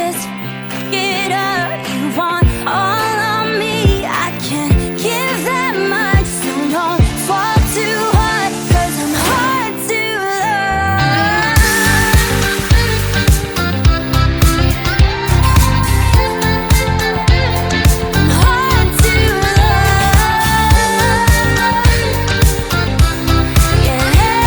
just get up. You want all of me, I can't give that much. So don't fall too hard, 'cause I'm hard to love. I'm hard to love. Yeah.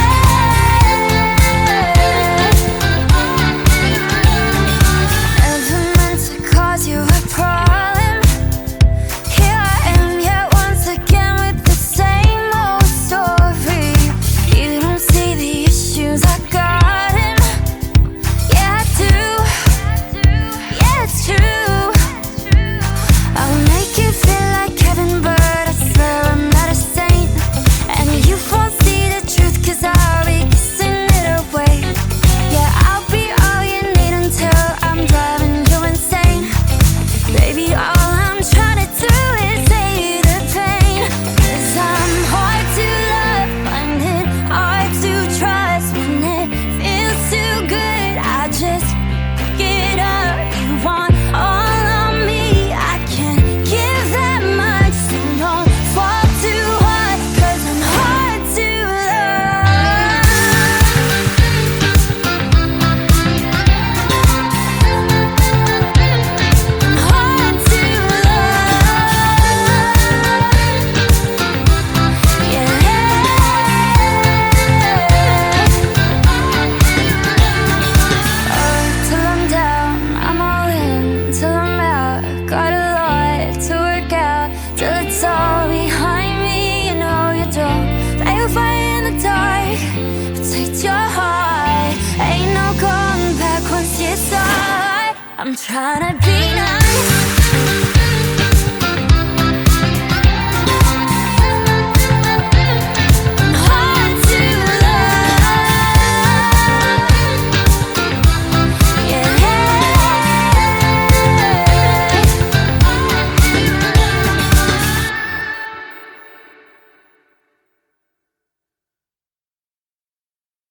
Never meant to cause you a problem. Here I am yet once again with the same old story. You don't see the issues I got in. Yeah, I do. Yeah, it's true. I'll make you feel like Kevin Bird. I swear I'm not a saint. And you won't see the truth, 'cause I'll be kissing it away. Yeah, I'll be all you need until I'm driving you insane. Baby, all I'm trying to do is save you the pain. 'Cause I'm hard to love, find it hard to trust. When it feels too good, I just get up. You want all of me, I can't give that much. So don't fall too hard, 'cause I'm hard to love. I'm hard to love. Yeah. Till I'm down, I'm all in. Till I'm out, got a lot to work out. Till it's all behind me, you know you don't play with fire in the dark. Protect your heart, ain't no going back once you start. I'm trying to be nice.